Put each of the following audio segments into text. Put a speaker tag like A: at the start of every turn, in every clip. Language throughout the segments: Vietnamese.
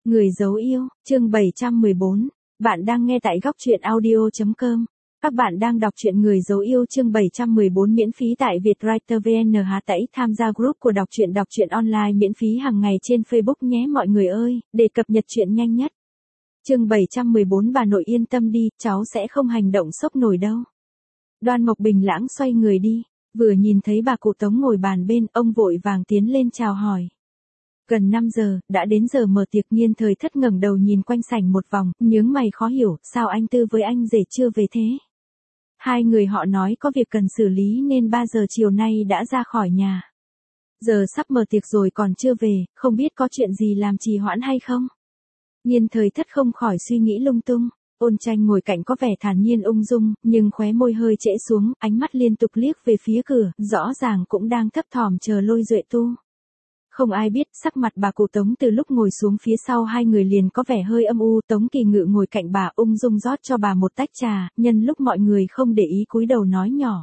A: Người dấu yêu, chương 714. Bạn đang nghe tại góc truyện audio.com. Các bạn đang đọc truyện Người dấu yêu chương 714 miễn phí tại Vietwriter VN. Hãy tham gia group của đọc truyện online miễn phí hàng ngày trên Facebook nhé mọi người ơi, để cập nhật truyện nhanh nhất. Chương 714. Bà nội yên tâm đi, cháu sẽ không hành động sốc nổi đâu. Đoan Mộc bình lãng xoay người đi, vừa nhìn thấy bà cụ Tống ngồi bàn bên, ông vội vàng tiến lên chào hỏi. Gần 5 giờ, đã đến giờ mở tiệc. Nhiên Thời Thất ngẩng đầu nhìn quanh sảnh một vòng, nhướng mày khó hiểu, sao anh Tư với anh rể chưa về thế? Hai người họ nói có việc cần xử lý nên 3 giờ chiều nay đã ra khỏi nhà. Giờ sắp mở tiệc rồi còn chưa về, không biết có chuyện gì làm trì hoãn hay không? Nhiên Thời Thất không khỏi suy nghĩ lung tung. Ôn Tranh ngồi cạnh có vẻ thản nhiên ung dung, nhưng khóe môi hơi trễ xuống, ánh mắt liên tục liếc về phía cửa, rõ ràng cũng đang thấp thỏm chờ Lôi Duệ Tu. Không ai biết, sắc mặt bà cụ Tống từ lúc ngồi xuống phía sau hai người liền có vẻ hơi âm u. Tống Kỳ Ngự ngồi cạnh bà ung dung rót cho bà một tách trà, nhân lúc mọi người không để ý cúi đầu nói nhỏ.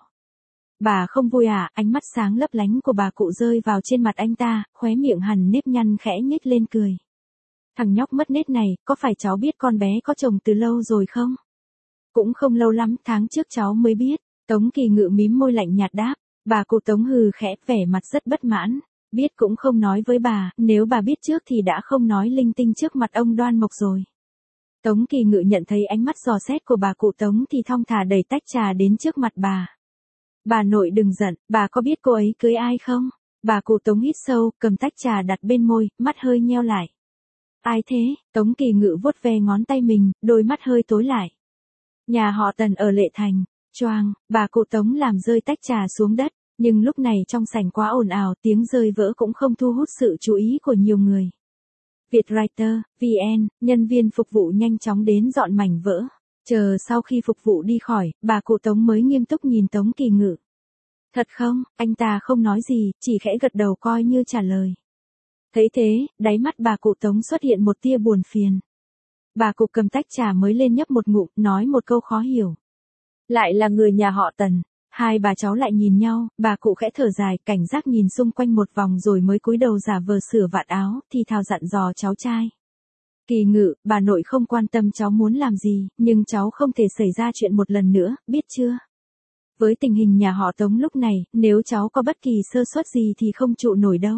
A: Bà không vui à? Ánh mắt sáng lấp lánh của bà cụ rơi vào trên mặt anh ta, khóe miệng hằn nếp nhăn khẽ nhếch lên cười. Thằng nhóc mất nết này, có phải cháu biết con bé có chồng từ lâu rồi không? Cũng không lâu lắm, tháng trước cháu mới biết. Tống Kỳ Ngự mím môi lạnh nhạt đáp. Bà cụ Tống hừ khẽ, vẻ mặt rất bất mãn. Biết cũng không nói với bà, nếu bà biết trước thì đã không nói linh tinh trước mặt ông Đoan Mộc rồi. Tống Kỳ Ngự nhận thấy ánh mắt dò xét của bà cụ Tống thì thong thả đẩy tách trà đến trước mặt bà. Bà nội đừng giận, bà có biết cô ấy cưới ai không? Bà cụ Tống hít sâu, cầm tách trà đặt bên môi, mắt hơi nheo lại. Ai thế? Tống Kỳ Ngự vuốt ve ngón tay mình, đôi mắt hơi tối lại. Nhà họ Tần ở Lệ Thành. Choang, bà cụ Tống làm rơi tách trà xuống đất. Nhưng lúc này trong sảnh quá ồn ào, tiếng rơi vỡ cũng không thu hút sự chú ý của nhiều người. Vietwriter, VN, nhân viên phục vụ nhanh chóng đến dọn mảnh vỡ. Chờ sau khi phục vụ đi khỏi, bà cụ Tống mới nghiêm túc nhìn Tống Kỳ Ngự. Thật không? Anh ta không nói gì, chỉ khẽ gật đầu coi như trả lời. Thấy thế, đáy mắt bà cụ Tống xuất hiện một tia buồn phiền. Bà cụ cầm tách trà mới lên nhấp một ngụm, nói một câu khó hiểu. Lại là người nhà họ Tần. Hai bà cháu lại nhìn nhau, bà cụ khẽ thở dài, cảnh giác nhìn xung quanh một vòng rồi mới cúi đầu giả vờ sửa vạt áo, thì thào dặn dò cháu trai. Kỳ Ngự, bà nội không quan tâm cháu muốn làm gì, nhưng cháu không thể xảy ra chuyện một lần nữa, biết chưa? Với tình hình nhà họ Tống lúc này, nếu cháu có bất kỳ sơ suất gì thì không trụ nổi đâu.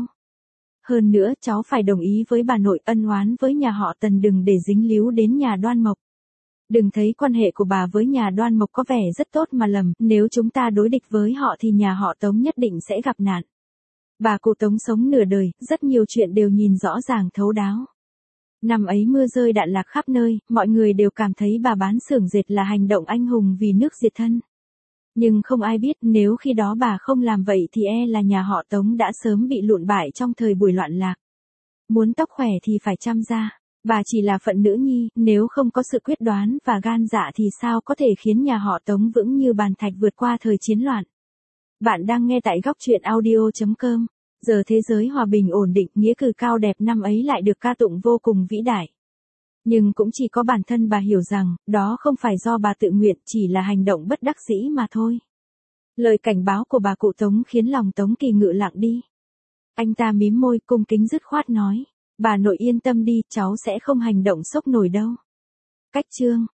A: Hơn nữa, cháu phải đồng ý với bà nội, ân oán với nhà họ Tần đừng để dính líu đến nhà Đoan Mộc. Đừng thấy quan hệ của bà với nhà Đoan Mộc có vẻ rất tốt mà lầm, nếu chúng ta đối địch với họ thì nhà họ Tống nhất định sẽ gặp nạn. Bà cụ Tống sống nửa đời, rất nhiều chuyện đều nhìn rõ ràng thấu đáo. Năm ấy mưa rơi đạn lạc khắp nơi, mọi người đều cảm thấy bà bán xưởng dệt là hành động anh hùng vì nước diệt thân. Nhưng không ai biết nếu khi đó bà không làm vậy thì là nhà họ Tống đã sớm bị lụn bại trong thời buổi loạn lạc. Muốn tóc khỏe thì phải chăm ra. Bà chỉ là phận nữ nhi, nếu không có sự quyết đoán và gan dạ thì sao có thể khiến nhà họ Tống vững như bàn thạch vượt qua thời chiến loạn. Bạn đang nghe tại góc truyện audio.com. Giờ thế giới hòa bình ổn định, nghĩa cử cao đẹp năm ấy lại được ca tụng vô cùng vĩ đại. Nhưng cũng chỉ có bản thân bà hiểu rằng, đó không phải do bà tự nguyện, chỉ là hành động bất đắc dĩ mà thôi. Lời cảnh báo của bà cụ Tống khiến lòng Tống Kỳ Ngự lặng đi. Anh ta mím môi cung kính dứt khoát nói. Bà nội yên tâm đi, cháu sẽ không hành động sốc nổi đâu. Cách chương